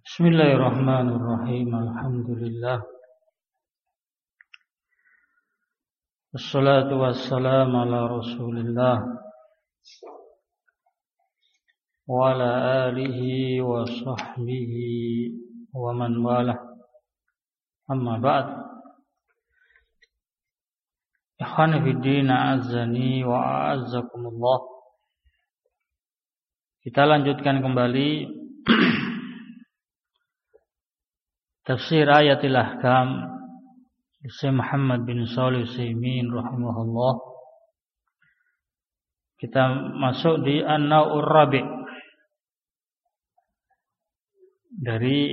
Bismillahirrahmanirrahim. Alhamdulillah. Wassalatu wassalamu ala Rasulillah wa ala alihi wa sahbihi wa man walah. Amma ba'd. Ikhwani fid din, a'azzani wa a'azzakumullah. Kita lanjutkan kembali tafsir ayatil ahkam Syekh Muhammad bin Shalih Al-Utsaimin rahimahullah. Kita masuk di an-naw'ur rabi' dari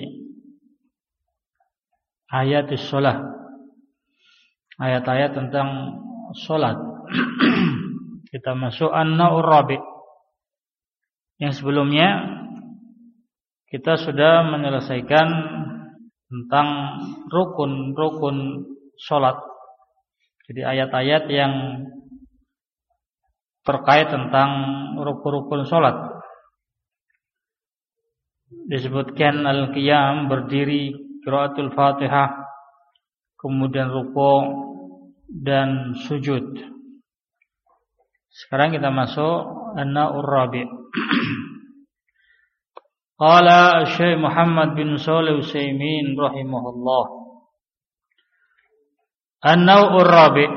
ayatis shalah, ayat-ayat tentang salat. Kita masuk an-naw'ur rabi'. Yang sebelumnya kita sudah menyelesaikan tentang rukun-rukun sholat. Jadi ayat-ayat yang terkait tentang rukun-rukun sholat. Disebutkan al-qiyam, berdiri, qiraatul Fatihah, kemudian ruku' dan sujud. Sekarang kita masuk an-naw'ur rabi'. Qala Syekh Muhammad bin Shalih Al-Utsaimin rahimahullah. An-naw'ur rabi',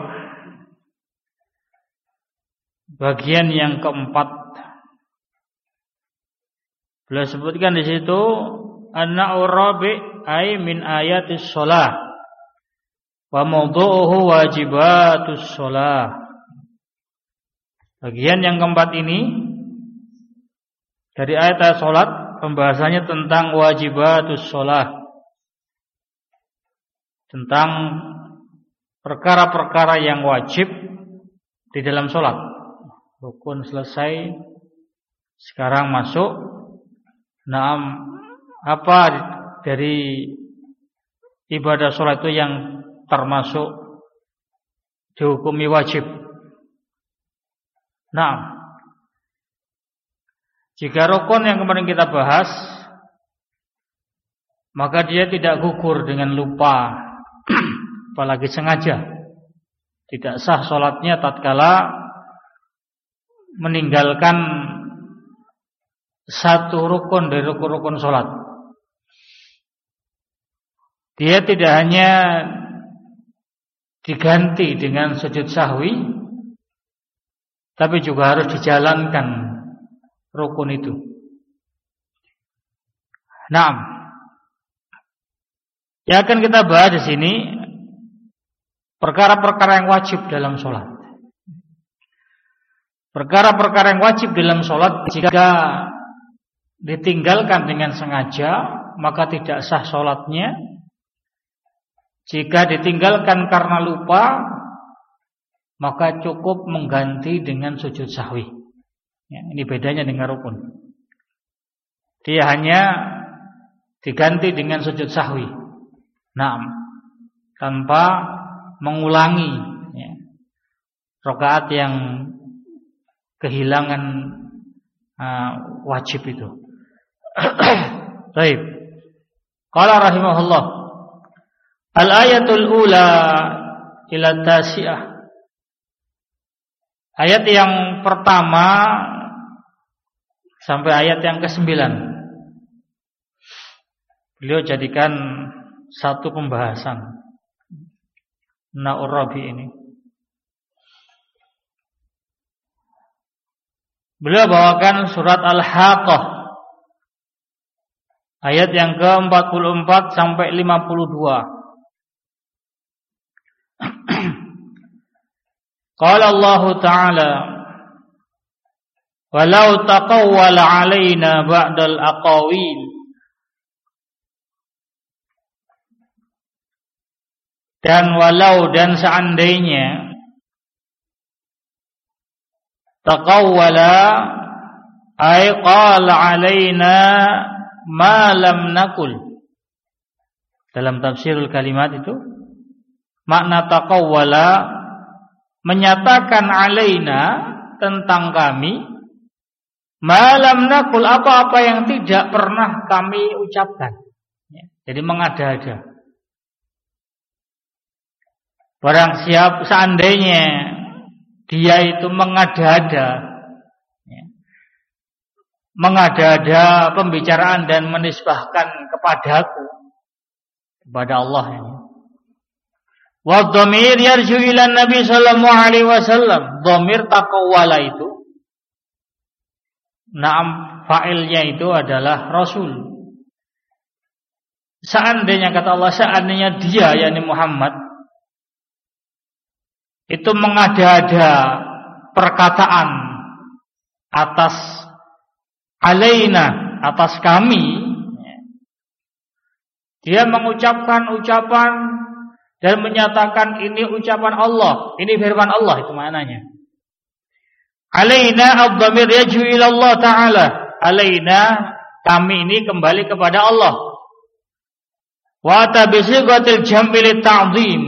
bagian yang keempat. Beliau sebutkan di situ an-naw'ur rabi' ay min ayatis shalah wa mawdu'uhu wajibatus shalah. Bagian yang keempat ini dari ayat salat, pembahasannya tentang wajibatus shalah, tentang perkara-perkara yang wajib di dalam sholat. Rukun selesai, sekarang masuk apa dari ibadah sholat itu yang termasuk dihukumi wajib. Jika rukun yang kemarin kita bahas, maka dia tidak gugur dengan lupa, apalagi sengaja. Tidak sah sholatnya tatkala meninggalkan satu rukun dari rukun-rukun sholat. Dia tidak hanya diganti dengan sujud sahwi, tapi juga harus dijalankan rukun itu. Yang akan kita bahas di sini perkara-perkara yang wajib dalam sholat. Perkara-perkara yang wajib dalam sholat, jika ditinggalkan dengan sengaja, maka tidak sah sholatnya. Jika ditinggalkan karena lupa, maka cukup mengganti dengan sujud sahwi. Ya, ini bedanya dengan rukun. Dia hanya diganti dengan sujud sahwi. Tanpa mengulangi rakaat yang kehilangan wajib itu. Baik. Qala rahimahullah. Al-ayatul ula ila tasi'ah. Ayat yang pertama sampai ayat yang ke-9 beliau jadikan satu pembahasan Naw'ur Rabi' ini. Beliau bawakan surat Al-Haqqah ayat yang ke-44 sampai 52. Qala Allah Ta'ala walau taqawwala alaina ba'dal aqawil, dan walau dan seandainya taqawwala ay qala alaina ma lam nakul. Dalam tafsirul kalimat itu makna taqawwala menyatakan alaina tentang kami Malam nakul, apa-apa yang tidak pernah kami ucapkan. Jadi mengada-ada. Barang siapa seandainya dia itu mengada-ada pembicaraan dan menisbahkan kepadaku, kepada Allah ini. Wa dhamir yarju ila Nabi sallallahu alaihi wasallam. Dhamir taqawwala itu fa'ilnya itu adalah Rasul. Seandainya kata Allah, seandainya dia yakni Muhammad itu mengada-ada perkataan atas alaina, atas kami, dia mengucapkan ucapan dan menyatakan ini ucapan Allah, ini firman Allah, itu maknanya. Alaina ad-dhamir yaju ila Allah Ta'ala. Alaina, kami ini kembali kepada Allah. Wa tabisighatil jam'il ta'dhim.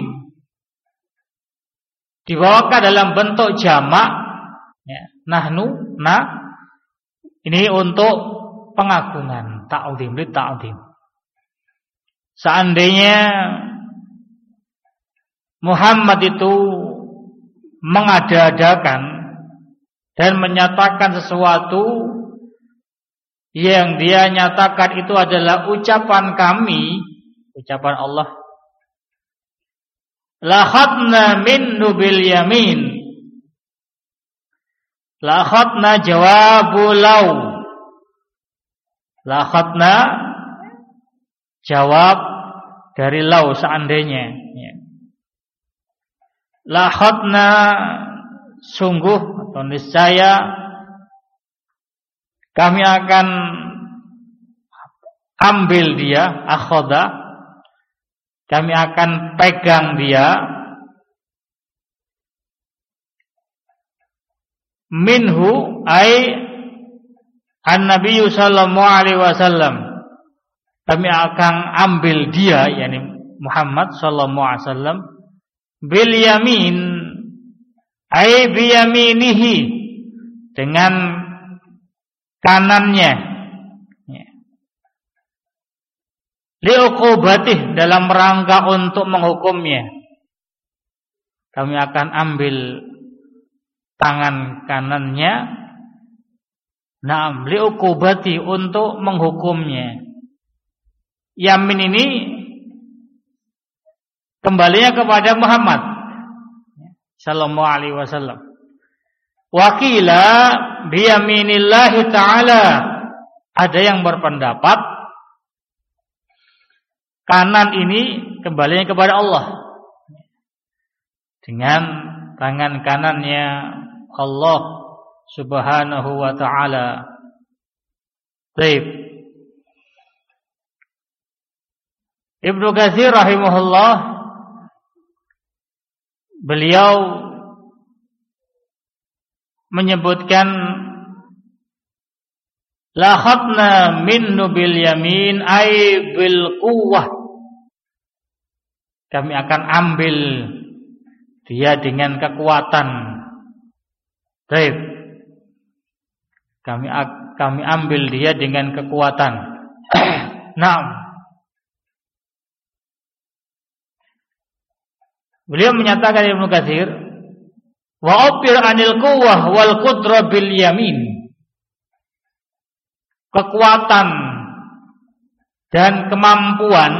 Dibawakan dalam bentuk jamak, ya, nahnu, ini untuk pengagungan, ta'dhim, ta'dhim. Seandainya Muhammad itu mengada-adakan dan menyatakan sesuatu yang dia nyatakan itu adalah ucapan kami, ucapan Allah, la khatna minhu bil yamin. La khatna jawabu law. La khatna jawab dari law, seandainya, ya. La khatna sungguh atau niscaya kami akan ambil dia, akhadha, kami akan pegang dia, minhu ay an-nabiy sallallahu alaihi wasallam, kami akan ambil dia yakni Muhammad sallallahu alaihi wasallam, bil yamin ay bi yaminihi, dengan kanannya, liuqubatih, dalam rangka untuk menghukumnya. Kami akan ambil tangan kanannya, naam, liuqubati, untuk menghukumnya. Yamin ini kembalinya kepada Muhammad sallallahu alaihi wasallam. Wakila biyaminillahi ta'ala, ada yang berpendapat kanan ini kembalinya kepada Allah, dengan tangan kanannya Allah subhanahu wa ta'ala. Baik. Ibnu Katsir rahimahullah, beliau menyebutkan la khatna minnu bil yamin ay bil quwwah, kami akan ambil dia dengan kekuatan. Baik, kami ambil dia dengan kekuatan. Naam. Beliau menyatakan, Ibnu Katsir, wa abir anil quwwah wal qudrah bil yamin, kekuatan dan kemampuan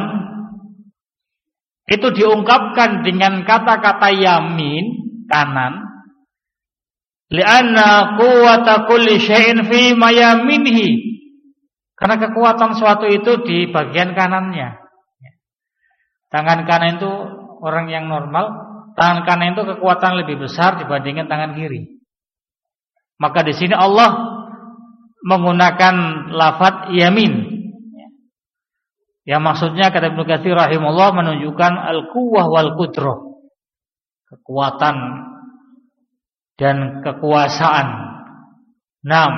itu diungkapkan dengan kata-kata yamin, kanan, li'anna quwwata kulli syai'in fi mayaminhi, karena kekuatan suatu itu di bagian kanannya. Tangan kanan itu, orang yang normal, tangan kanan itu kekuatan lebih besar dibandingkan tangan kiri. Maka di sini Allah menggunakan lafaz yamin. Yang maksudnya, kata Ibnu Katsir rahimahullah, menunjukkan al-quwwah wal qudrah, kekuatan dan kekuasaan. Naam.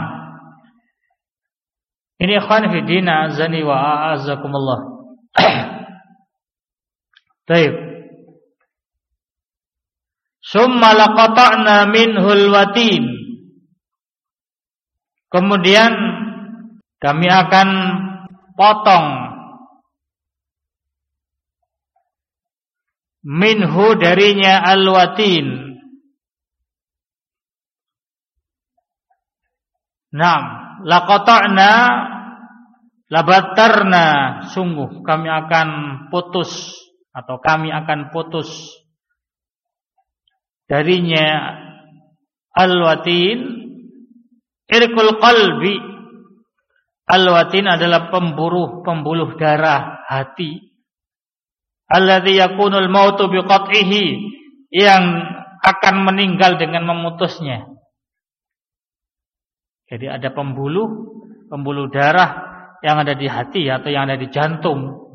Ini ikhwan fi din, azani wa a'azzakumullah. Baik. Summa laqata'na minhul watin, kemudian kami akan potong minhu darinya al-watin. Naam, laqata'na labatarna, sungguh kami akan putus atau kami akan putus darinya al-watin, irqul qalbi. Al-watin adalah pembuluh darah hati. Alladzi yakunul mautu biqat'ihi, yang akan meninggal dengan memutusnya. Jadi ada pembuluh darah yang ada di hati atau yang ada di jantung.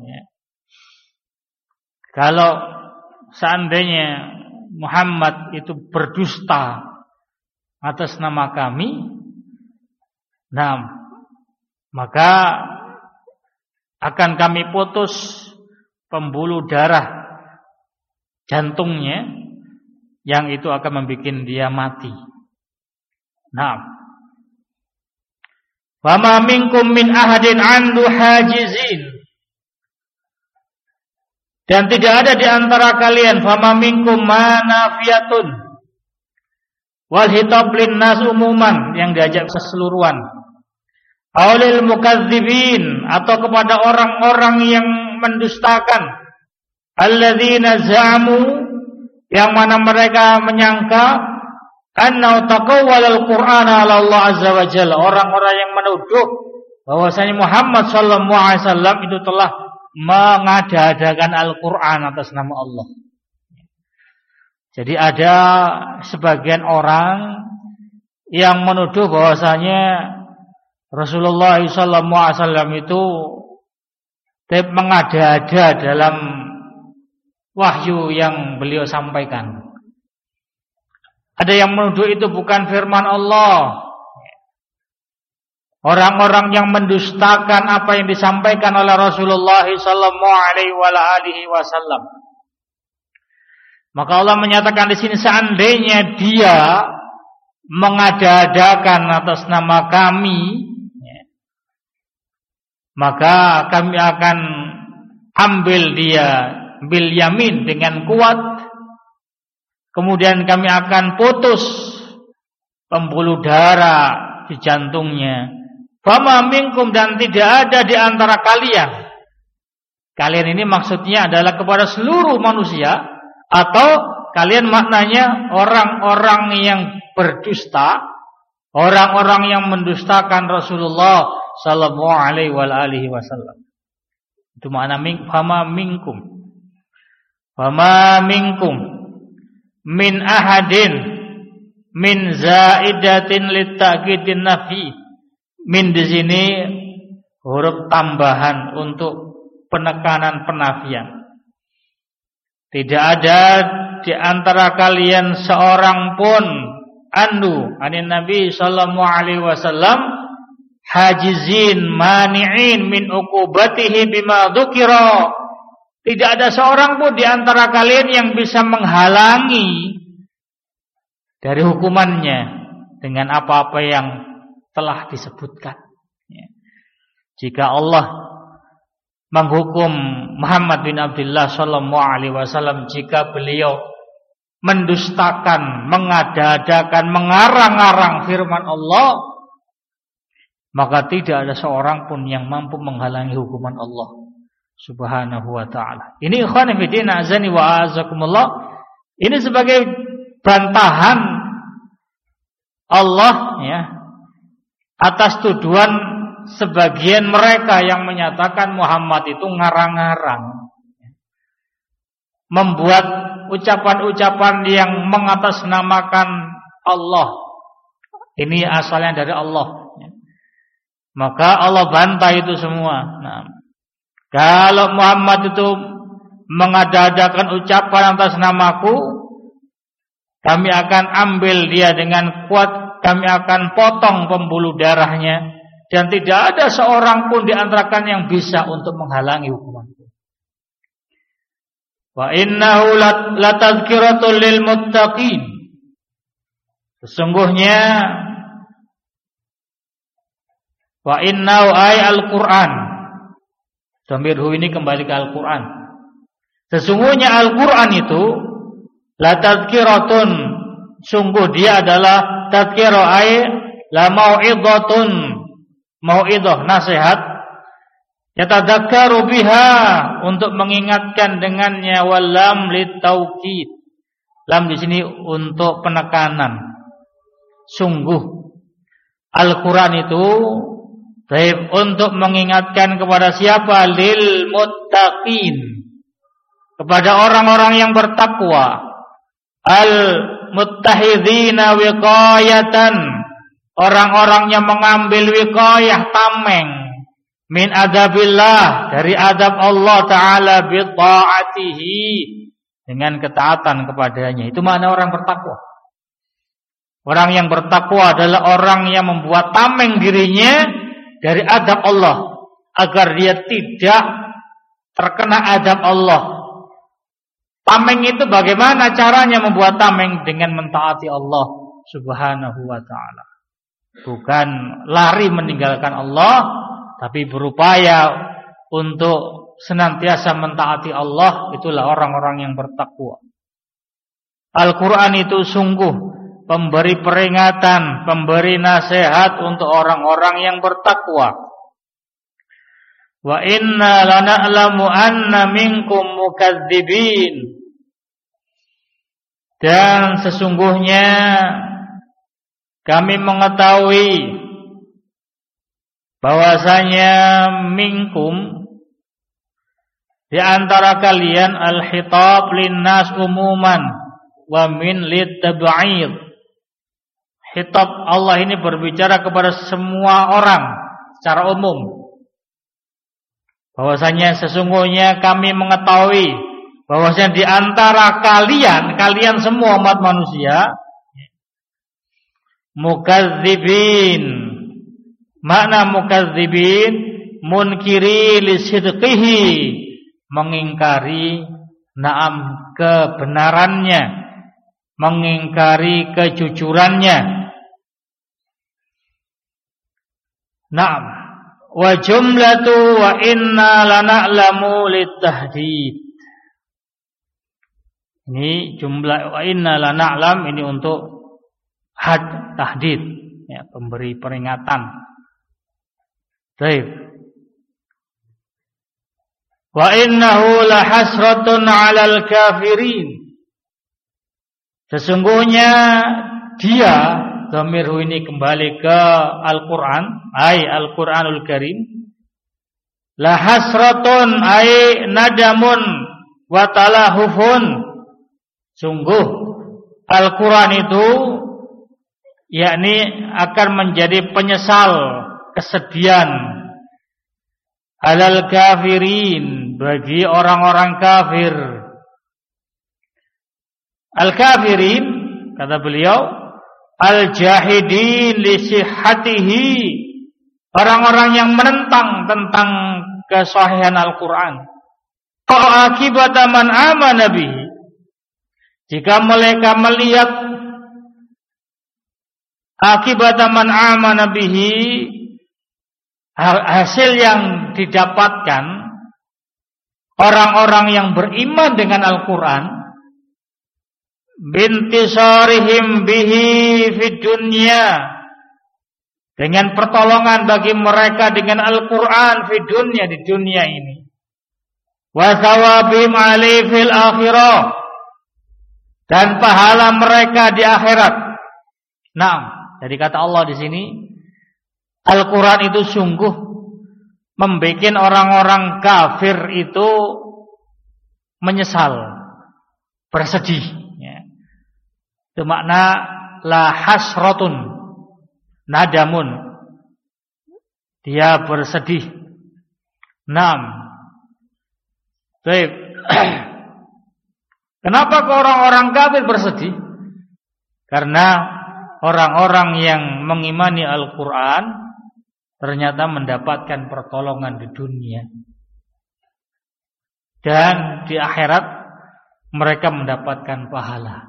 Kalau seandainya Muhammad itu berdusta atas nama kami, nah maka akan kami putus pembuluh darah jantungnya, yang itu akan membuat dia mati. Nah, fama minkum min ahadin andu hajizin, dan tidak ada di antara kalian fama minkum manafiyatun wal hitab linnas umuman, yang diajak keseluruhan, aulil mukadzibin, atau kepada orang-orang yang mendustakan, alladzina za'amu, yang mana mereka menyangka anna taqawwalal qur'ana 'ala Allah azza wa jalla, orang-orang yang menuduh bahwasanya Muhammad sallallahu alaihi wasallam itu telah mengada-adakan Al-Qur'an atas nama Allah. Jadi ada sebagian orang yang menuduh bahwasanya Rasulullah SAW itu mengada-ada dalam wahyu yang beliau sampaikan. Ada yang menuduh itu bukan firman Allah. Orang-orang yang mendustakan apa yang disampaikan oleh Rasulullah SAW. Maka Allah menyatakan di sini, seandainya dia mengada-adakan atas nama kami, maka kami akan ambil dia bil yamin, dengan kuat. Kemudian kami akan putus pembuluh darah di jantungnya. Fama minkum, dan tidak ada di antara kalian. Kalian ini maksudnya adalah kepada seluruh manusia, atau kalian maknanya orang-orang yang berdusta, orang-orang yang mendustakan Rasulullah sallallahu alaihi wasallam. Itu makna fama minkum. Fama minkum min ahadin min zaidatin litakidin nafi. Min di sini huruf tambahan untuk penekanan penafian. Tidak ada di antara kalian seorang pun anin Nabi sallallahu alaihi wasallam hajizin mani'in min uqubatihi bima dzukira. Tidak ada seorang pun di antara kalian yang bisa menghalangi dari hukumannya dengan apa-apa yang telah disebutkan. Jika Allah menghukum Muhammad bin Abdullah sallallahu alaihi wasallam jika beliau mendustakan, mengada-adakan, mengarang-arang firman Allah, maka tidak ada seorang pun yang mampu menghalangi hukuman Allah Subhanahu wa ta'ala. Ini ikhwan fillah azani wa azakumullah, ini sebagai bantahan Allah ya atas tuduhan sebagian mereka yang menyatakan Muhammad itu ngarang-ngarang, membuat ucapan-ucapan yang mengatasnamakan Allah. Ini asalnya dari Allah. Maka Allah bantah itu semua. Nah, kalau Muhammad itu mengada-adakan ucapan atas namaku, kami akan ambil dia dengan kuat, kami akan potong pembuluh darahnya, dan tidak ada seorang pun di antara kalian yang bisa untuk menghalangi hukumanku. Wa innahu latazkiratul lil muttaqin. Sesungguhnya wa innahu ay al-Qur'an. Dhamirhu ini kembali ke Al-Qur'an. Sesungguhnya Al-Quran itu la tadhkiratun, sungguh dia adalah tadhkirah, ay la mau'idhatun, mau'idhah, nasihat, yatadzakkaru biha, untuk mengingatkan dengannya, walam litaukid, lam di sini untuk penekanan. Sungguh Al-Quran itu baik untuk mengingatkan kepada siapa? Lil muttaqin, kepada orang-orang yang bertakwa. Al-muttahidina wiqayatan, orang-orang yang mengambil wiqayah, tameng, min adabillah, dari adab Allah Ta'ala, bitta'atihi, dengan ketaatan kepadanya. Itu makna orang bertakwa. Orang yang bertakwa adalah orang yang membuat tameng dirinya dari adab Allah, agar dia tidak terkena adab Allah. Tameng itu bagaimana caranya membuat tameng? Dengan mentaati Allah Subhanahu wa ta'ala. Bukan lari meninggalkan Allah, tapi berupaya untuk senantiasa mentaati Allah. Itulah orang-orang yang bertakwa. Al-Quran itu sungguh pemberi peringatan, pemberi nasihat untuk orang-orang yang bertakwa. Wa inna lana'lamu anna minkum mukadzibin, dan sesungguhnya kami mengetahui bahwasanya minkum, di antara kalian, al-khitab linnas umuman wa min litab'id. Khitab Allah ini berbicara kepada semua orang secara umum. Bahwasanya sesungguhnya kami mengetahui bahwasanya di antara kalian semua umat manusia, mukadzibin. Makna mukadzibin, munkiri li sidqihi, mengingkari na'am kebenarannya, mengingkari kejujurannya. Na'am. Wa jumlatu wa inna lana'lamu litahdid. Ini jumlah wa inna lana'lam, ini untuk tahdid, ya, pemberi peringatan. Baik. Wa innahu lahasratun 'alal kafirin. Sesungguhnya dia, dhamirhu ini kembali ke Al-Quran, ay Al-Quranul Karim. Lahasratun ay nadamun wa talahufun. Sungguh Al-Quran itu yakni akan menjadi penyesal, kesedihan, alal kafirin, bagi orang-orang kafir. Al-kafirin, kata beliau, al-jahidin li sihhatihi, orang-orang yang menentang tentang kesahihan Al-Quran. Akibata man amana bihi, jika mereka melihat akibata man amana bihi, hasil yang didapatkan orang-orang yang beriman dengan Al-Quran, bintisarihim bihi fid dunya, dengan pertolongan bagi mereka dengan Al-Quran fid dunya, di dunia ini, wa thawabihim alaihi fil akhirah, dan pahala mereka di akhirat. Nah, jadi kata Allah di sini, Al-Quran itu sungguh membuat orang-orang kafir itu menyesal, bersedih. Ya. Itu makna la hasratun, nadamun, dia bersedih. Naam. Baik. Kenapa orang-orang kafir bersedih? Karena orang-orang yang mengimani Al-Quran ternyata mendapatkan pertolongan di dunia, dan di akhirat mereka mendapatkan pahala.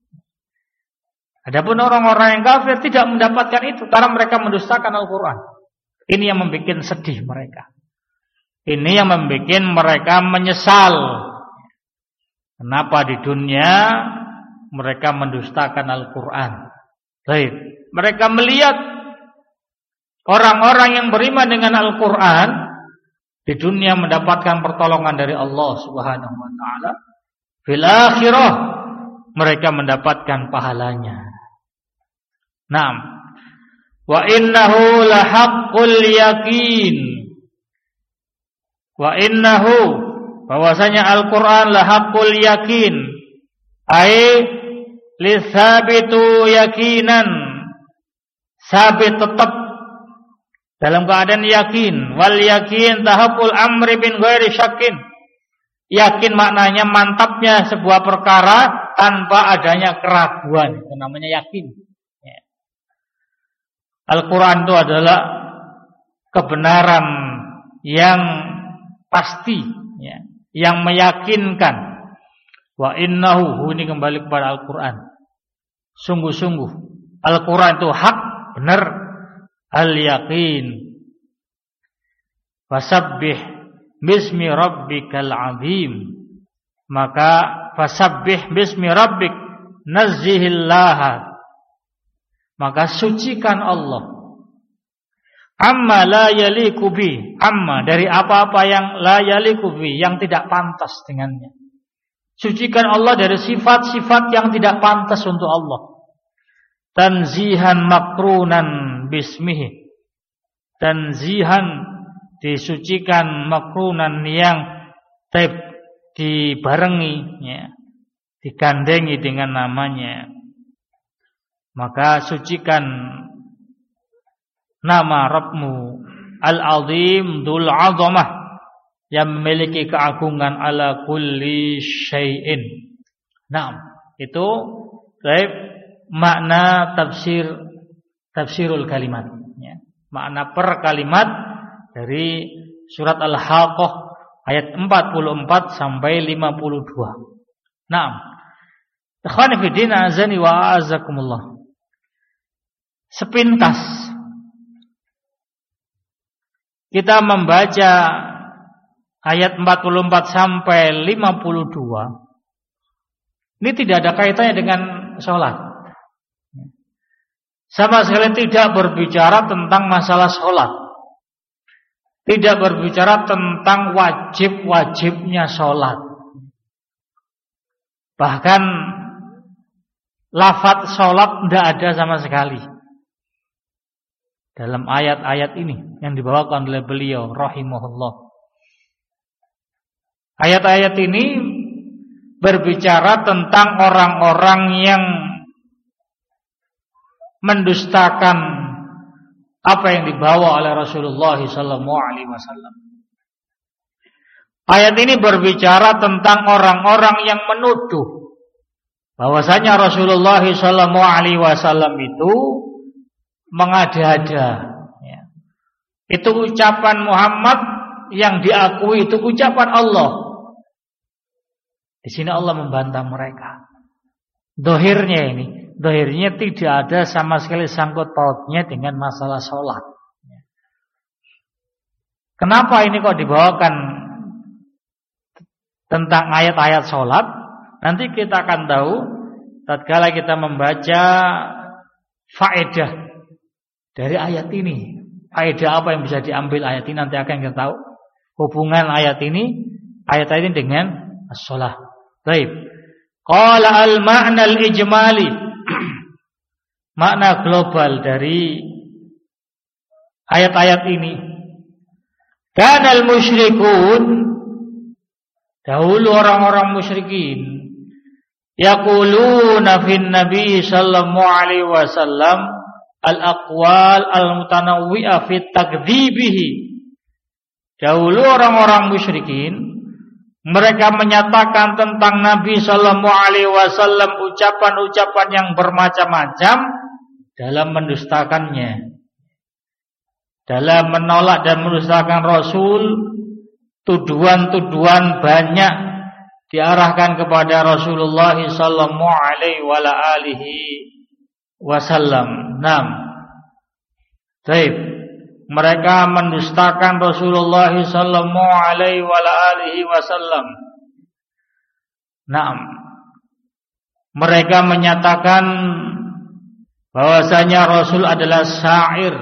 Adapun orang-orang yang kafir tidak mendapatkan itu karena mereka mendustakan Al-Quran. Ini yang membuat sedih mereka. Ini yang membuat mereka menyesal. Kenapa di dunia mereka mendustakan Al-Quran? Baik, mereka melihat orang-orang yang beriman dengan Al-Quran di dunia mendapatkan pertolongan dari Allah Subhanahu wa taala. Fil akhirah mereka mendapatkan pahalanya. Naam. Wa innahu lahaqqul yakin. Wa innahu, bahwasanya Al-Quran lahaqqul yakin, ai lithabitu yakinan, sabit tetap dalam keadaan yakin. Wal yakin tahaqul amri bin ghairi syakin. Yakin maknanya mantapnya sebuah perkara tanpa adanya keraguan. Itu namanya yakin. Al-Quran itu adalah kebenaran yang pasti, yang meyakinkan. Wa innahu, ini kembali kepada Al-Quran. Sungguh-sungguh Al-Quran itu hak, benar. Al-yaqin. Fasabbih bismi rabbikal azim. Maka fasabbih bismi rabbik, nazzihillah. Maka sucikan Allah. Amma la yaliku bi, amma dari apa-apa yang la yaliku bi, yang tidak pantas dengannya. Sucikan Allah dari sifat-sifat yang tidak pantas untuk Allah. Tanzihan makrunan bismihi. Tanzihan disucikan, makrunan yang dibarengi, digandengi dengan namanya. Maka sucikan nama Rabbmu Al-Azim Dzul 'Azamah, yang memiliki keagungan ala kulli syai'in. Nah, itu makna tafsirul kalimat, makna per kalimat dari surat Al-Haqqah ayat 44 sampai 52. Nah, ikhwani fi din, azani wa a'azakumullah. Sepintas kita membaca ayat 44 sampai 52, ini tidak ada kaitannya dengan sholat. Sama sekali tidak berbicara tentang masalah sholat, tidak berbicara tentang wajib-wajibnya sholat. Bahkan lafaz sholat tidak ada sama sekali dalam ayat-ayat ini yang dibawakan oleh beliau rahimahullah. Ayat-ayat ini berbicara tentang orang-orang yang mendustakan apa yang dibawa oleh Rasulullah SAW. Ayat ini berbicara tentang orang-orang yang menuduh bahwasanya Rasulullah SAW itu mengada-ada. Itu ucapan Muhammad yang diakui itu ucapan Allah. Di sini Allah membantah mereka. Dohirnya tidak ada sama sekali sangkut pautnya dengan masalah sholat. Kenapa ini kok dibawakan tentang ayat-ayat sholat? Nanti kita akan tahu tatkala kita membaca faedah dari ayat ini. Faedah apa yang bisa diambil ayat ini, nanti akan kita tahu hubungan ayat ini dengan as-sholat. Baik. Qala al-ma'na al-ijmali. Makna global dari ayat-ayat ini. Kana al-musyrikun, dahulu orang-orang musyrikin, yaquluna fin nabi sallallahu alaihi wasallam al-aqwal al-mutanawwi'ah fi takdzibihi. Dahulu orang-orang musyrikin, mereka menyatakan tentang Nabi sallallahu alaihi wasallam ucapan-ucapan yang bermacam-macam dalam mendustakannya. Dalam menolak dan mendustakan Rasul, tuduhan-tuduhan banyak diarahkan kepada Rasulullah sallallahu alaihi wasallam. Baik, mereka mendustakan Rasulullah sallallahu alaihi wasallam. Naam. Mereka menyatakan bahwasanya Rasul adalah syair,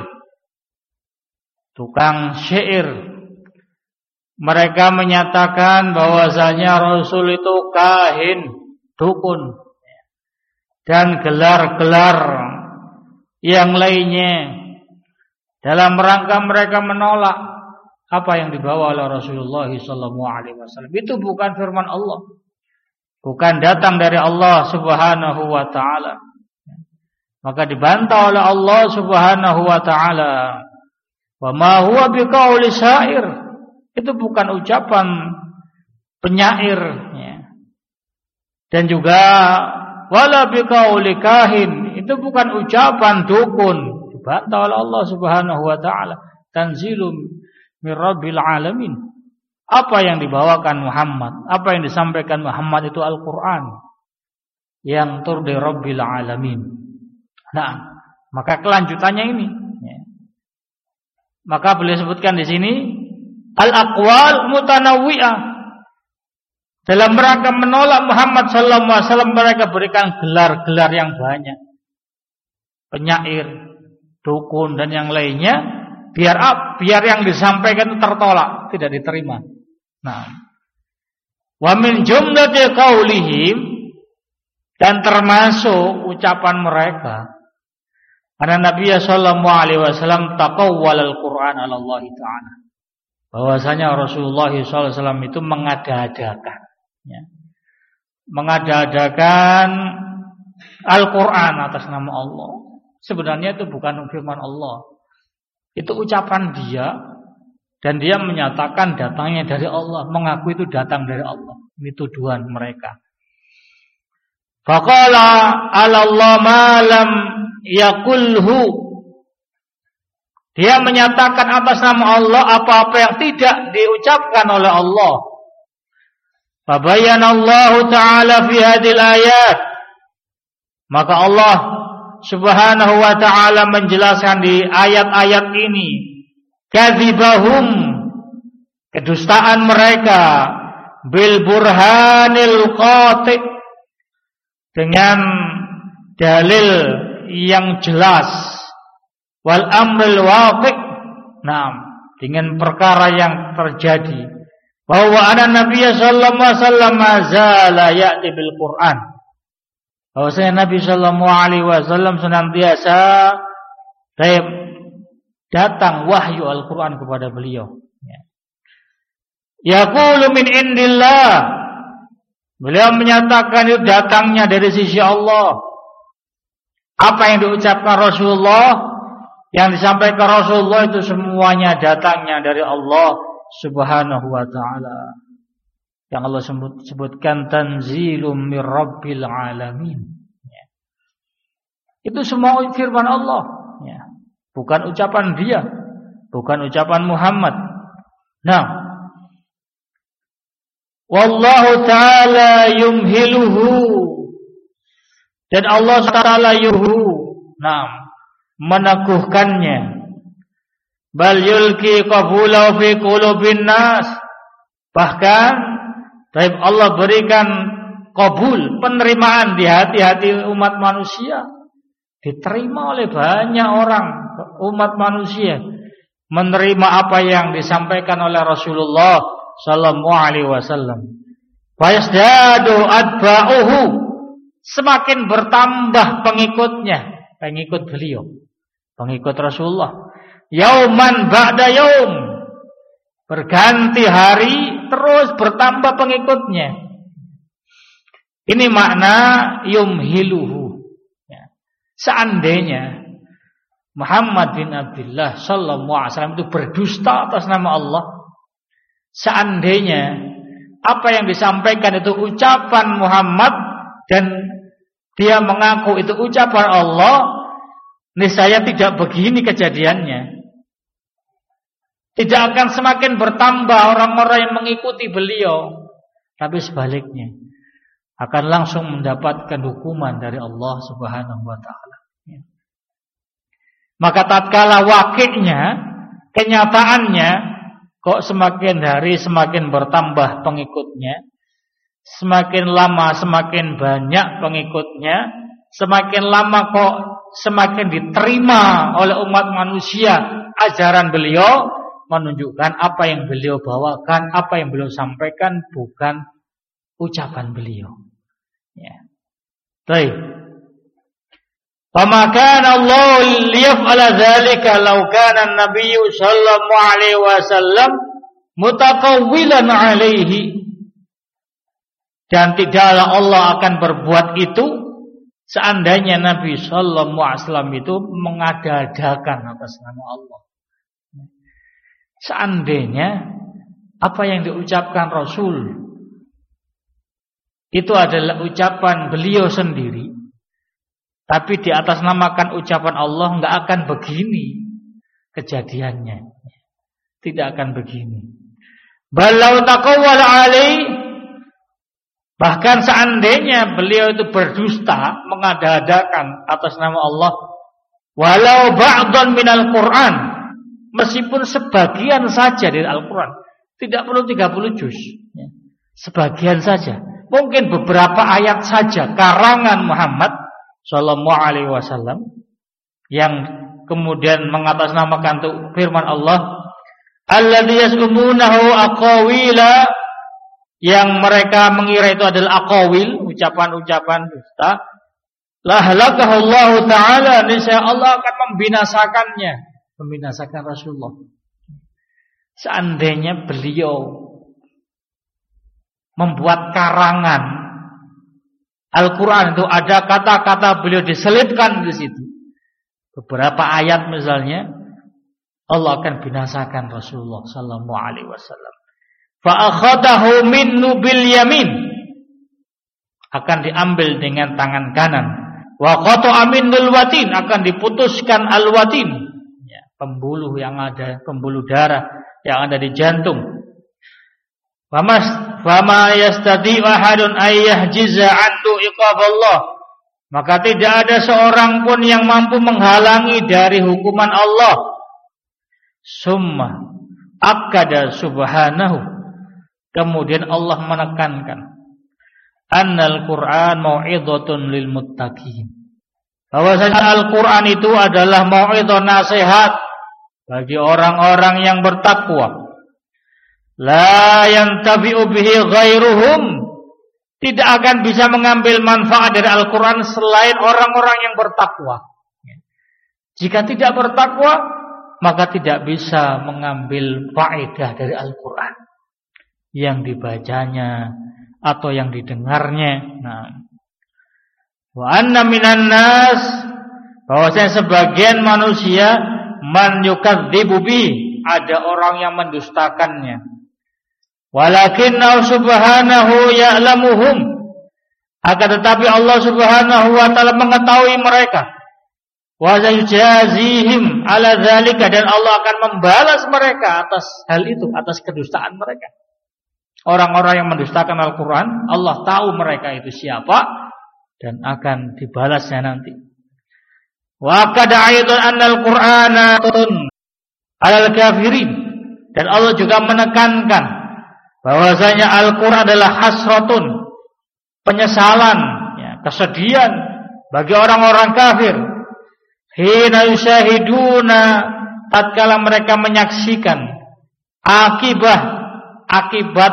tukang syair. Mereka menyatakan bahwasanya Rasul itu kahin, dukun, dan gelar-gelar yang lainnya. Dalam rangka mereka menolak apa yang dibawa oleh Rasulullah SAW. Itu bukan firman Allah, bukan datang dari Allah Subhanahu wa taala. Maka dibantah oleh Allah Subhanahu wa taala. Wa ma huwa biqauli syair. Itu bukan ucapan penyair, ya. Dan juga wala biqauli kahin. Itu bukan ucapan dukun. Dibantah oleh Allah Subhanahu wa taala. Tanzilum mir rabbil alamin. Apa yang dibawakan Muhammad, apa yang disampaikan Muhammad itu Al-Qur'an yang tur dari Rabbil alamin. Nah, maka kelanjutannya ini, ya. Maka beliau sebutkan di sini al-aqwal mutanawwi'ah. Dalam rangka menolak Muhammad sallallahu alaihi wasallam, mereka berikan gelar-gelar yang banyak. Penyair, dukun dan yang lainnya, biar yang disampaikan itu tertolak, tidak diterima. Nah, wa min jumlati qaulihim, dan termasuk ucapan mereka, karena Nabi sallallahu alaihi wasallam taqawwal al-Qur'an 'ala Allah taala. Bahwasanya Rasulullah sallallahu alaihi wasallam itu mengada-adakan, ya. Mengada-adakan Al-Qur'an atas nama Allah. Sebenarnya itu bukan firman Allah. Itu ucapan dia, dan dia menyatakan datangnya dari Allah, mengaku itu datang dari Allah. Ini tuduhan mereka. Faqala 'ala Allah ma lam yaqulhu. Dia menyatakan atas nama Allah apa-apa yang tidak diucapkan oleh Allah. Fabayyana Allah taala fi hadhil ayat. Maka Allah Subhanahu wa taala menjelaskan di ayat-ayat ini kadzibahum, kedustaan mereka, bil burhanil qati', dengan dalil yang jelas, wal amril waqi', nah, dengan perkara yang terjadi, bahwa ada Nabi sallallahu alaihi wasallam mazala ya'ti bil Qur'an, bahwasanya Nabi sallallahu alaihi wasallam senantiasa datang wahyu Al-Qur'an kepada beliau. Yaqulu min indillah, beliau menyatakan itu datangnya dari sisi Allah. Apa yang diucapkan Rasulullah, yang disampaikan Rasulullah itu semuanya datangnya dari Allah Subhanahu wa taala. Yang Allah sebutkan tanzilum mir rabbil alamin. Ya. Itu semua firman Allah, ya. Bukan ucapan dia, bukan ucapan Muhammad. Nah, wallahu ta'ala yumhiluhu, dan Allah ta'ala meneguhkannya. Bal yulki qabulahu fi qulubin nas, bahkan Allah berikan qabul, penerimaan di hati-hati umat manusia. Diterima oleh banyak orang, umat manusia menerima apa yang disampaikan oleh Rasulullah sallallahu alaihi wasallam. Fayazdadu atba'uhu, semakin bertambah pengikutnya, pengikut beliau, pengikut Rasulullah. Yauman ba'da yaum, berganti hari terus bertambah pengikutnya. Ini makna yumhiluhu. Seandainya Muhammad bin Abdullah sallallahu alaihi wasallam itu berdusta atas nama Allah, seandainya apa yang disampaikan itu ucapan Muhammad dan dia mengaku itu ucapan Allah, niscaya tidak begini kejadiannya. Tidak akan semakin bertambah orang-orang yang mengikuti beliau, tapi sebaliknya akan langsung mendapatkan hukuman dari Allah Subhanahu wa taala. Maka tatkala wakilnya, kenyataannya kok semakin hari semakin bertambah pengikutnya, semakin lama semakin banyak pengikutnya, semakin lama kok semakin diterima oleh umat manusia ajaran beliau, menunjukkan apa yang beliau bawakan, apa yang beliau sampaikan bukan ucapan beliau. Ya. Baik. Wa kana Allah liyaf'ala dzalika law kana an-nabiy sallallahu alaihi wasallam mutaqawwilan alaihi. Dan tidaklah Allah akan berbuat itu seandainya Nabi sallallahu alaihi wasallam itu mengada-adakan atas nama Allah. Seandainya apa yang diucapkan Rasul itu adalah ucapan beliau sendiri, tapi di atas namakan ucapan Allah, enggak akan begini kejadiannya. Tidak akan begini. Balau taqawwal alai, bahkan seandainya beliau itu berdusta, mengada-adakan atas nama Allah, walau ba'dhan minal Qur'an, meskipun sebagian saja dari Al-Quran, tidak perlu 30 juz, sebagian saja, mungkin beberapa ayat saja karangan Muhammad sallallahu alaihi wasallam yang kemudian mengatasnamakan itu firman Allah, alladzi yasumunahu aqawila, yang mereka mengira itu adalah aqawil, ucapan-ucapan dusta, lahlakahullahu ta'ala, niscaya Allah akan membinasakannya, membinasakan Rasulullah. Seandainya beliau membuat karangan Al-Quran itu ada kata-kata beliau diselipkan di situ, beberapa ayat misalnya, Allah akan binasakan Rasulullah sallallahu alaihi wasallam. Fa akhadahu minnu bil yamin, akan diambil dengan tangan kanan. Wa qata'a minnul watin, akan diputuskan al-watin, pembuluh yang ada, pembuluh darah yang ada di jantung. Fama yastati ahadun ayyahjiza anhu iqaballah, maka tidak ada seorang pun yang mampu menghalangi dari hukuman Allah. Summa akkada subhanahu, kemudian Allah menekankan, annal Qur'an mau'izatun lil muttaqin, bahwasanya Al-Qur'an itu adalah mau'izah, nasihat bagi orang-orang yang bertakwa. La yantabi'u bihi ghairuhum, tidak akan bisa mengambil manfaat dari Al-Quran selain orang-orang yang bertakwa. Jika tidak bertakwa, maka tidak bisa mengambil faedah dari Al-Quran yang dibacanya atau yang didengarnya. Nah, wa anna minan nas, bahwasanya sebagian manusia man yukadzibu bi, ada orang yang mendustakannya. Walakinnahu subhanahu ya'lamuhum, akan tetapi Allah subhanahu wa ta'ala mengetahui mereka. Wa yajazihim ala dzalika, dan Allah akan membalas mereka atas hal itu, atas kedustaan mereka. Orang-orang yang mendustakan Al-Quran, Allah tahu mereka itu siapa dan akan dibalasnya nanti. Wa qad aidan annal Qur'ana alal kafirin, dan Allah juga menekankan bahwasanya Al-Quran adalah hasratun, penyesalan, kesedihan bagi orang-orang kafir. Hina yusyahiduna, tatkala mereka menyaksikan akibat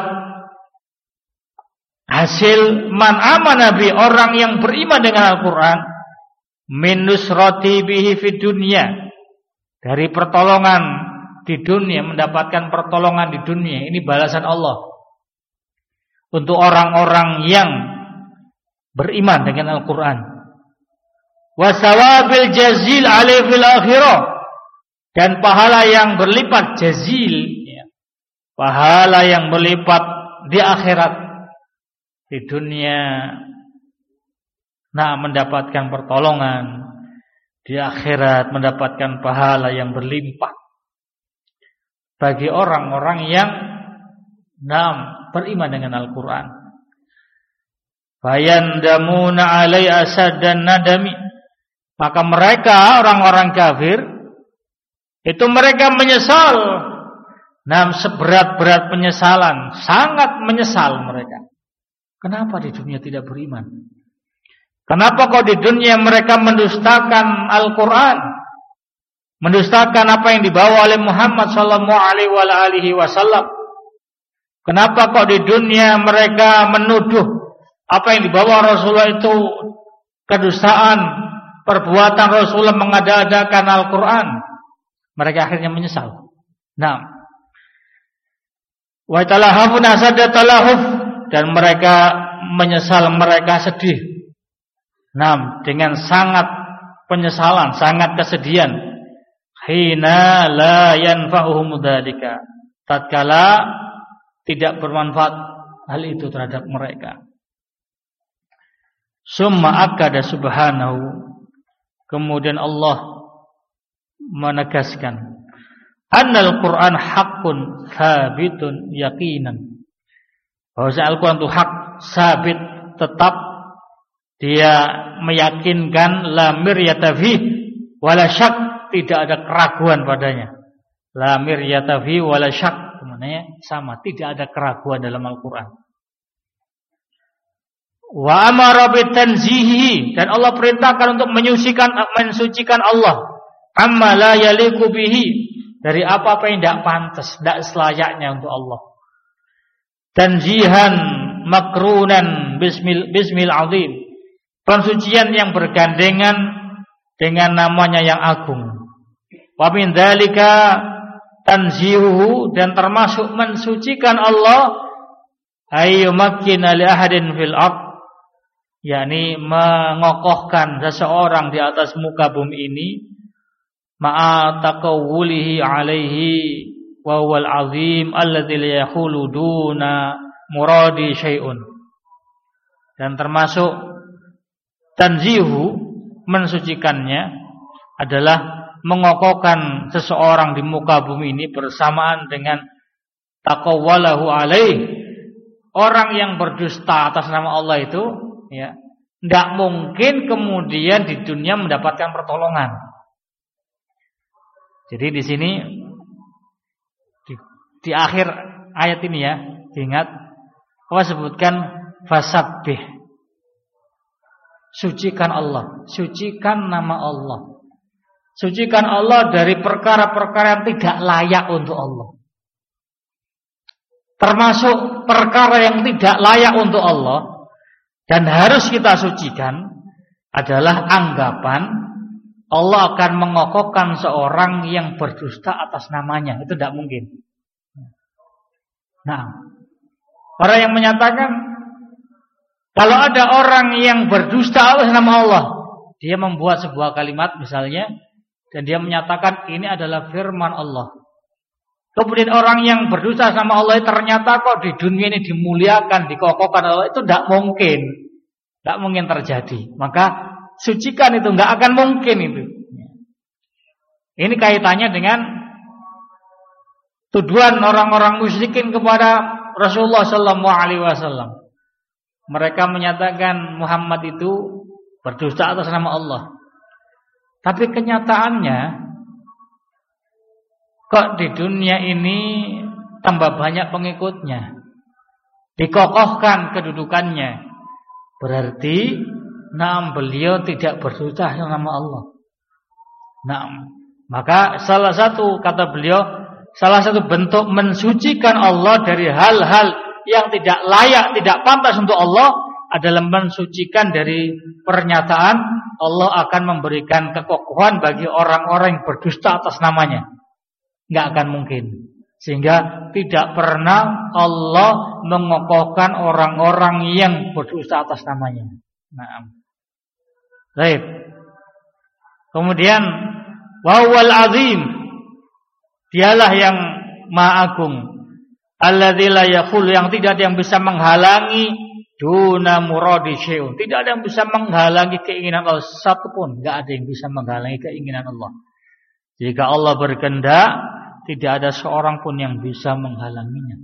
hasil man amana bi, orang yang beriman dengan Al-Quran, min nusrati bihi fid dunya, dari pertolongan di dunia, mendapatkan pertolongan di dunia. Ini balasan Allah untuk orang-orang yang beriman dengan Al-Quran. Wasawabil jazil alaihi fil akhirah, dan pahala yang berlipat, jazil, pahala yang berlipat di akhirat. Di dunia mendapatkan pertolongan, di akhirat mendapatkan pahala yang berlimpah bagi orang-orang yang beriman dengan Al-Quran. Fayandamuna alai asad dan nadami, maka mereka orang-orang kafir itu mereka menyesal, seberat-berat penyesalan, sangat menyesal mereka. Kenapa di dunia tidak beriman? Kenapa kok di dunia mereka mendustakan Al-Quran, mendustakan apa yang dibawa oleh Muhammad sallallahu alaihi wasallam? Kenapa kok di dunia mereka menuduh apa yang dibawa Rasulullah itu kedustaan, perbuatan Rasulullah mengada-adakan Al-Quran? Mereka akhirnya menyesal. Nah, wa talahafuna sadda talahuf, dan mereka menyesal, mereka sedih. Nah, dengan sangat penyesalan, sangat kesedihan. Hina la yanfa'uhum dzalika, tatkala tidak bermanfaat hal itu terhadap mereka. Summa akada subhanahu, kemudian Allah menegaskan, annal Qur'an haqqun thabitun yaqinan, bahwa Al-Quran itu hak, sabit, tetap, dia meyakinkan, la miryata fi wala syak, tidak ada keraguan padanya. La miryata fi wala syak, maknanya sama, tidak ada keraguan dalam Al-Quran. Wa amara bitanzihi, dan Allah perintahkan untuk mensucikan Allah, amma la yaliqu bihi, dari apa-apa yang tidak pantas, tidak selayaknya untuk Allah. Tanzihan makrunan bismil azim, pensucian yang bergandengan dengan namanya yang agung. Wa min dzalika tanzihuhu, dan termasuk mensucikan Allah, ayyumakkina li ahadin fil ard, yakni mengokohkan seseorang di atas muka bumi ini, ma'a taqawwulihi alaihi wa huwal azim alladzi la yahulu duna muradi syai'un. Dan termasuk tanzihu, mensucikannya, adalah mengokohkan seseorang di muka bumi ini bersamaan dengan taqawwalahu alaih, orang yang berdusta atas nama Allah itu, ya, tidak mungkin kemudian di dunia mendapatkan pertolongan. Jadi di sini di akhir ayat ini, ya, ingat Allah sebutkan fasabbih, sucikan Allah, sucikan nama Allah, sucikan Allah dari perkara-perkara yang tidak layak untuk Allah. Termasuk perkara yang tidak layak untuk Allah dan harus kita sucikan adalah anggapan Allah akan mengokohkan seorang yang berdusta atas namanya. Itu tidak mungkin. Nah, orang yang menyatakan kalau ada orang yang berdusta atas nama Allah, dia membuat sebuah kalimat misalnya, dan dia menyatakan ini adalah firman Allah. Kemudian orang yang berdusta sama Allah ternyata kok di dunia ini dimuliakan, dikokohkan Allah, itu tidak mungkin. Tidak mungkin terjadi. Maka sucikan itu tidak akan mungkin itu. Ini kaitannya dengan tuduhan orang-orang musyrikin kepada Rasulullah SAW. Mereka menyatakan Muhammad itu berdusta atas nama Allah. Tapi kenyataannya kok di dunia ini tambah banyak pengikutnya, dikokohkan kedudukannya. Berarti beliau tidak berdusta atas nama Allah. Maka salah satu, kata beliau, salah satu bentuk mensucikan Allah dari hal-hal yang tidak layak, tidak pantas untuk Allah adalah mensucikan dari pernyataan Allah akan memberikan kekokohan bagi orang-orang yang berdusta atas namanya. Enggak akan mungkin. Sehingga tidak pernah Allah mengokohkan orang-orang yang berdusta atas namanya. Baik. Kemudian wawal azim, dialah yang maha agung, alladzi la yakhul, yang tidak ada yang bisa menghalangi, duna muradi syai'un, tidak ada yang bisa menghalangi keinginan Allah satupun, enggak ada yang bisa menghalangi keinginan Allah. Jika Allah berkehendak, tidak ada seorang pun yang bisa menghalanginya.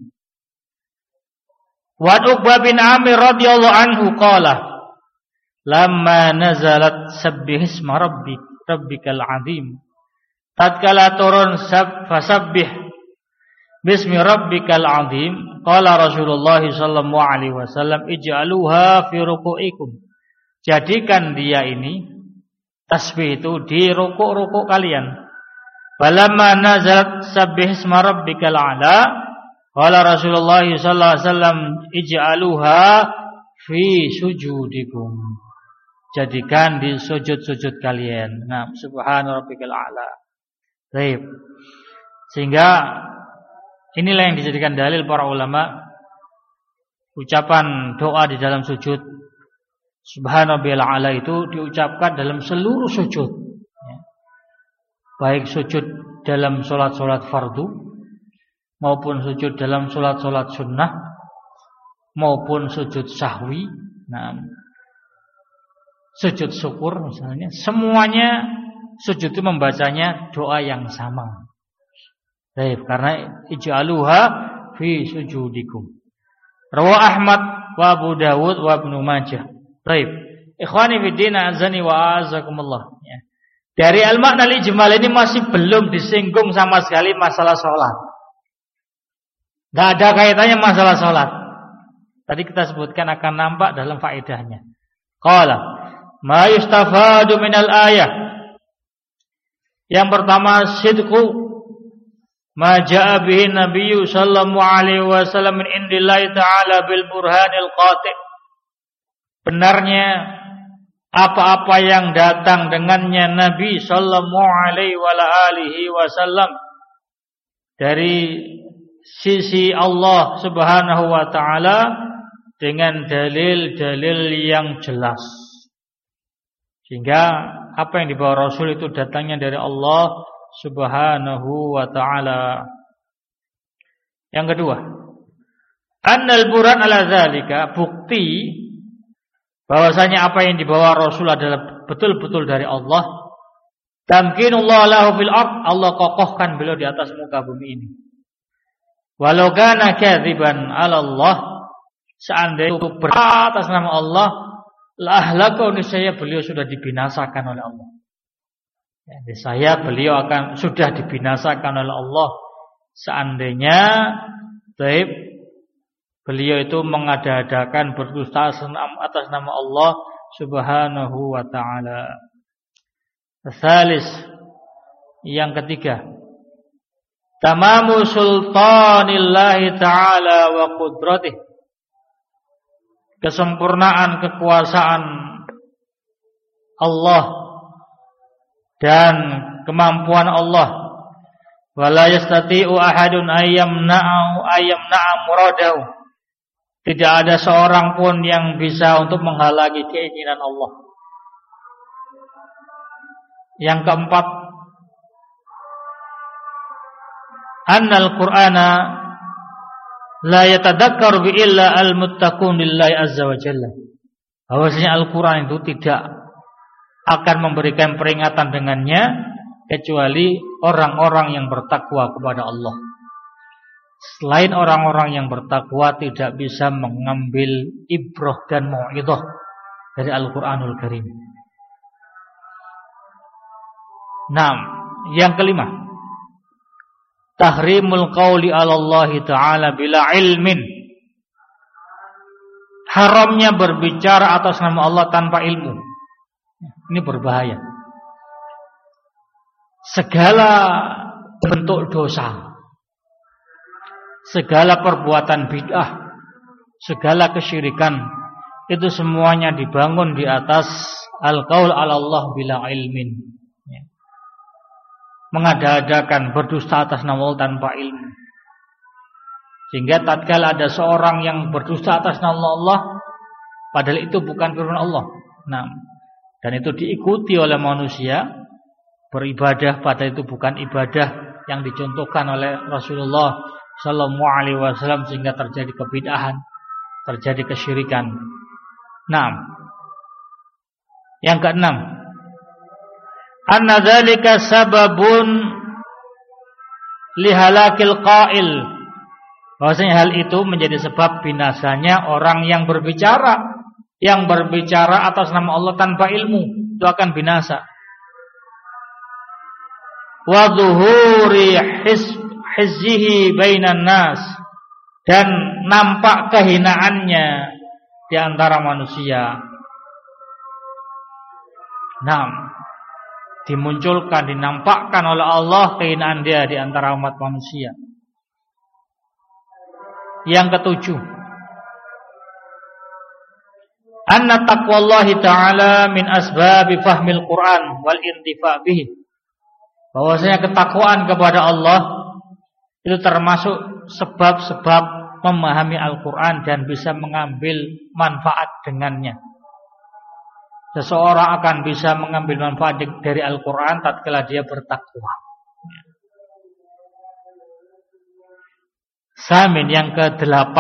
Wa Uqbah bin Amir radhiyallahu anhu qala, lamma nazalat sabbih isma rabbikal azim, tatkala turun fasabbih, Bismi rabbikal azim. Qala Rasulullah sallallahu alaihi wasallam ij'aluha fi ruku'ikum. Jadikan dia ini tasbih itu di rukuk-rukuk kalian. Falamma nazalat sabbih isma rabbikal a'la. Qala Rasulullah sallallahu alaihi wasallam ij'aluha fi sujudikum. Jadikan di sujud-sujud kalian. Nah, subhana rabbikal a'la. Baik. Sehingga inilah yang dijadikan dalil para ulama, ucapan doa di dalam sujud subhana rabbiyal a'la itu diucapkan dalam seluruh sujud, baik sujud dalam sholat-sholat fardu maupun sujud dalam sholat-sholat sunnah maupun sujud sahwi, nah, sujud syukur misalnya, semuanya sujud itu membacanya doa yang sama. Baik, karena ij'aluha fi sujudikum. Rawa Ahmad wa Abu Dawud wa Ibnu Majah. Baik. Ikhwani fi din azani wa azakumullah. Ya. Dari al-makna al-ijmal ini masih belum disinggung sama sekali masalah salat. Enggak ada kaitannya masalah salat. Tadi kita sebutkan akan nampak dalam faedahnya. Qala ma yustafadu minal ayah. Yang pertama sidqu ma jaa bihi Nabi sallallahu alaihi wasallam min indillahi ta'ala bil burhanil qati'. Benarnya apa-apa yang datang dengannya Nabi sallallahu alaihi wasallam dari sisi Allah Subhanahu wa taala dengan dalil-dalil yang jelas. Sehingga apa yang dibawa Rasul itu datangnya dari Allah Subhanahu wa ta'ala. Yang kedua, annal buran ala zalika, bukti bahwasanya apa yang dibawa Rasul adalah betul-betul dari Allah. Tamkinullah lahu fil ard, Allah kokohkan beliau di atas muka bumi ini. Walau kana kadziban ala Allah, seandainya itu beratas nama Allah, la ahlaka, niscaya beliau sudah dibinasakan oleh Allah. Ya, saya beliau akan sudah dibinasakan oleh Allah seandainya beliau itu mengada-adakan berdusta atas nama Allah Subhanahu wa taala. Tsalis, yang ketiga, tamamu sultanillahi taala wa qudratih, kesempurnaan kekuasaan Allah dan kemampuan Allah. Wala yastati'u ahadun ayyamna'a muradahu. Tidak ada seorang pun yang bisa untuk menghalangi keinginan Allah. Yang keempat, annal Qur'ana la yatadakkaru bi illa al-muttaqun lillahi azza wa jalla. Bahwasanya Al-Qur'an itu tidak akan memberikan peringatan dengannya kecuali orang-orang yang bertakwa kepada Allah. Selain orang-orang yang bertakwa tidak bisa mengambil ibrah dan mau'izah dari Al-Qur'anul Karim. Nah, yang kelima, tahrimul qauli 'ala Allah ta'ala bila ilmin. Haramnya berbicara atas nama Allah tanpa ilmu. Ini berbahaya. Segala bentuk dosa, segala perbuatan bid'ah, segala kesyirikan, itu semuanya dibangun di atas al-qaul 'ala Allah bila ilmin. Mengada-adakan, berdusta atas nama Allah tanpa ilmu. Sehingga tatkala ada seorang yang berdusta atas nama Allah, padahal itu bukan firman Allah. Nah, dan itu diikuti oleh manusia, beribadah pada itu bukan ibadah yang dicontohkan oleh Rasulullah sallallahu alaihi wasallam, sehingga terjadi kebid'ahan, terjadi kesyirikan. Nah, yang keenam, anna dzalika sababun lihalakil qail. Bahwasanya hal itu menjadi sebab binasanya orang yang berbicara atas nama Allah tanpa ilmu, itu akan binasa. Wa dhuhuri hizzihi bainan nas, dan nampak kehinaannya di antara manusia. Dimunculkan, dinampakkan oleh Allah kehinaan dia di antara umat manusia. Yang ketujuh, anna taqwallahi ta'ala min asbabi fahmil Qur'an wal intifa' bihi. Bahwasanya ketakwaan kepada Allah itu termasuk sebab-sebab memahami Al-Qur'an dan bisa mengambil manfaat dengannya. Seseorang akan bisa mengambil manfaat dari Al-Quran tatkala dia bertakwa. Samin, yang ke-8,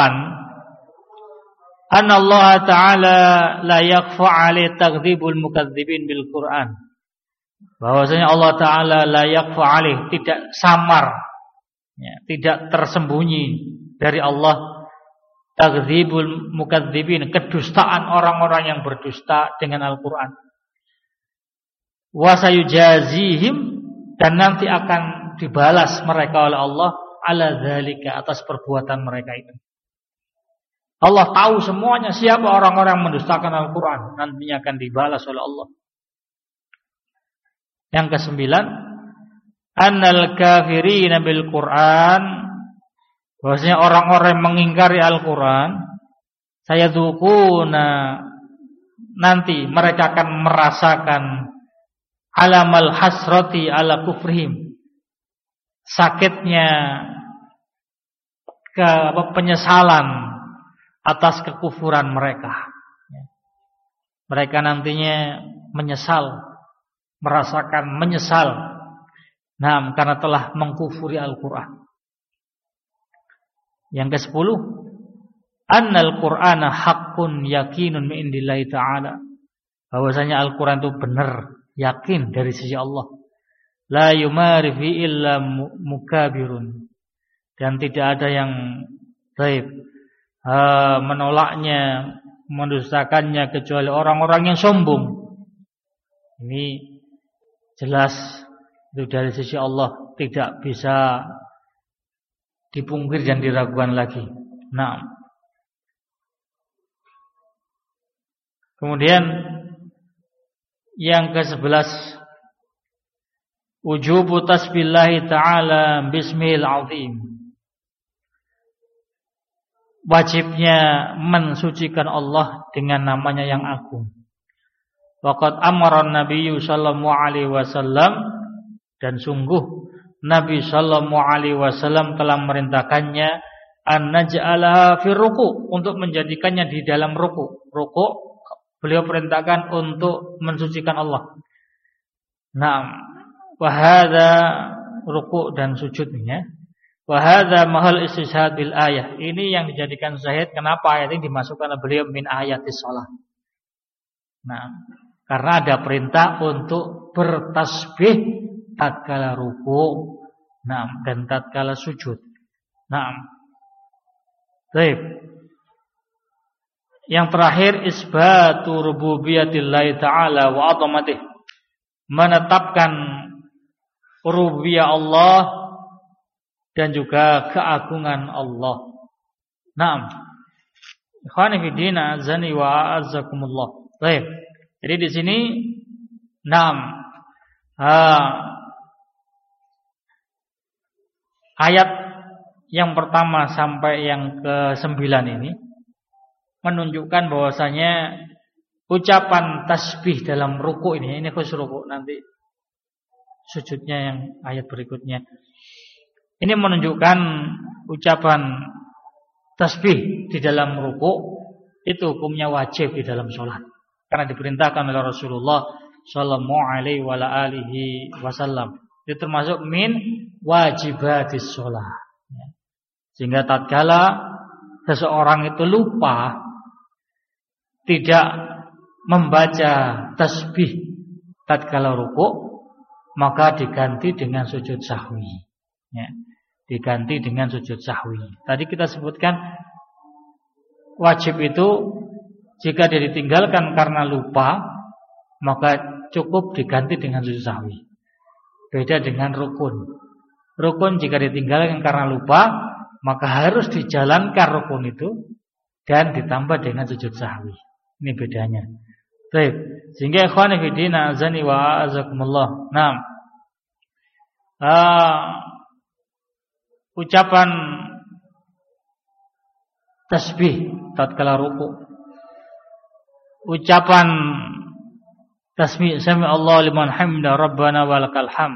anna Allah Ta'ala la yakhfa 'alaihi takdzibul mukadzibin bil Quran. Bahwasanya Allah Ta'ala la yakhfa 'alaihi, tidak samar, tidak tersembunyi dari Allah takdzibul mukadzibin, kedustaan orang-orang yang berdusta dengan Al-Quran. Wa sayujazihim, dan nanti akan dibalas mereka oleh Allah ala dzalika, atas perbuatan mereka itu. Allah tahu semuanya siapa orang-orang yang mendustakan Al-Quran, nantinya akan dibalas oleh Allah. Yang ke-9, annal kafirina bil Quran, bahwasanya orang-orang yang mengingkari Al-Quran, sayadzukuna, nanti mereka akan merasakan alamal hasrati ala kufrihim, sakitnya penyesalan atas kekufuran mereka. Mereka nantinya menyesal, merasakan menyesal, karena telah mengkufuri Al-Quran. Yang ke-10, annal Qur'ana haqqun yakinun min indillahi ta'ala, bahwasanya Al-Quran itu benar, yakin dari sisi Allah. La yumari fi illa mukabirun, dan tidak ada yang menolaknya, mendustakannya kecuali orang-orang yang sombong. Ini jelas itu dari sisi Allah, tidak bisa dipungkir dan diragukan lagi. Kemudian yang ke-11, wujubu tasbihillahi ta'ala bismihil azim, wajibnya mensucikan Allah dengan namanya yang agung. Waqad amara an-nabiyyu sallallahu alaihi wasallam, dan sungguh Nabi sallallahu alaihi wasallam telah merintahkannya an naj'alaha fi ruku', untuk menjadikannya di dalam ruku'. Ruku' beliau perintahkan untuk mensucikan Allah. Wa hadza ruku' dan sujudnya. Wa hadza mahal istishhad bil ayah. Ini yang dijadikan syahid kenapa ayat ini dimasukkan oleh beliau min ayatis shalah. Karena ada perintah untuk bertasbih tatkala ruku', dan tatkala sujud. Baik. Yang terakhir, isbatu rububiyatillahi ta'ala wa 'azamatih, menetapkan rububiyah Allah dan juga keagungan Allah. Ikhwani fi din, azani wa azzakumullah. Baik. Jadi di sini ayat yang pertama sampai yang ke-9 ini menunjukkan bahwasanya ucapan tasbih dalam ruku' ini khusus ruku', nanti sujudnya yang ayat berikutnya. Ini menunjukkan ucapan tasbih di dalam ruku' itu hukumnya wajib di dalam sholat, karena diperintahkan oleh Rasulullah sallallahu alaihi wa alihi wasallam. Itu termasuk min wajibatis sholat. Sehingga tatkala seseorang itu lupa, tidak membaca tasbih tatkala ruku', maka diganti dengan sujud sahwi. Diganti dengan sujud sahwi. Tadi kita sebutkan wajib itu jika dia ditinggalkan karena lupa, maka cukup diganti dengan sujud sahwi. Beda dengan rukun. Rukun jika ditinggalkan karena lupa, maka harus dijalankan rukun itu dan ditambah dengan sujud sahwi. Ini bedanya. Baik. Sehingga ikhwan fillah azani wa azakumullah. Naam. Ucapan tasbih tatkala ruku. Ucapan tasbih sami Allahu liman hamida rabbana walakal hamd.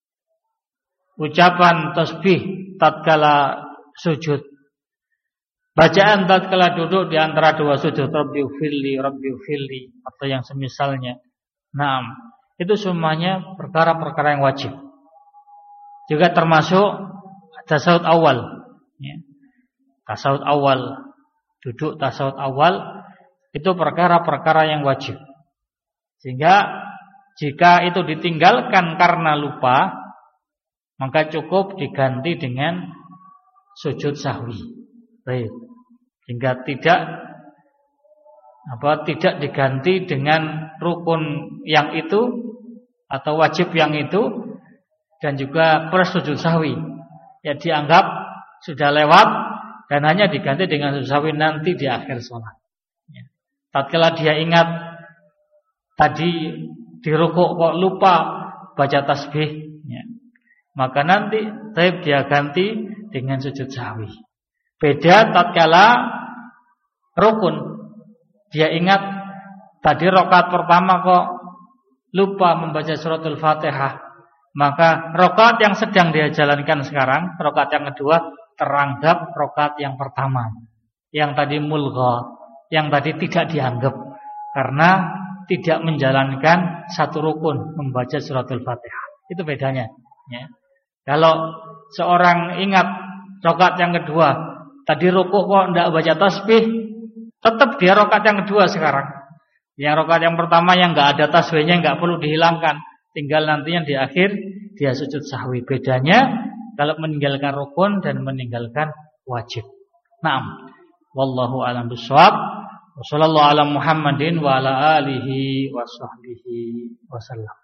Ucapan tasbih tatkala sujud. Bacaan tatkala duduk di antara dua sujud, Rabbighfirli atau yang semisalnya. Naam, itu semuanya perkara-perkara yang wajib. Juga termasuk tasawuf awal, ya. Tasawuf awal, duduk tasawuf awal itu perkara-perkara yang wajib. Sehingga jika itu ditinggalkan karena lupa, maka cukup diganti dengan sujud sahwi. Baik. Hingga tidak diganti dengan rukun yang itu atau wajib yang itu dan juga plus sujud sahwi. Ya dianggap sudah lewat dan hanya diganti dengan sujud sahwi nanti di akhir sholat. Ya. Tatkala dia ingat tadi di rukuk kok lupa baca tasbih, ya. Maka nanti dia ganti dengan sujud sahwi. Beda tatkala rukun, dia ingat tadi rakaat pertama kok lupa membaca suratul Fatihah, maka rakaat yang sedang dia jalankan sekarang, rakaat yang kedua teranggap rakaat yang pertama, yang tadi mulgha, yang tadi tidak dianggap karena tidak menjalankan satu rukun membaca suratul Fatihah. Itu bedanya, ya. Kalau seorang ingat rakaat yang kedua tadi rukuk kok tidak baca tasbih, tetap dia rakaat yang kedua sekarang. Yang rakaat yang pertama yang enggak ada tasbihnya enggak perlu dihilangkan, tinggal nantinya di akhir dia sujud sahwi. Bedanya kalau meninggalkan rukun dan meninggalkan wajib. Naam. Wallahu a'lam bishawab. Wassallallahu ala Muhammadin wa ala alihi wa sahbihi wasallam.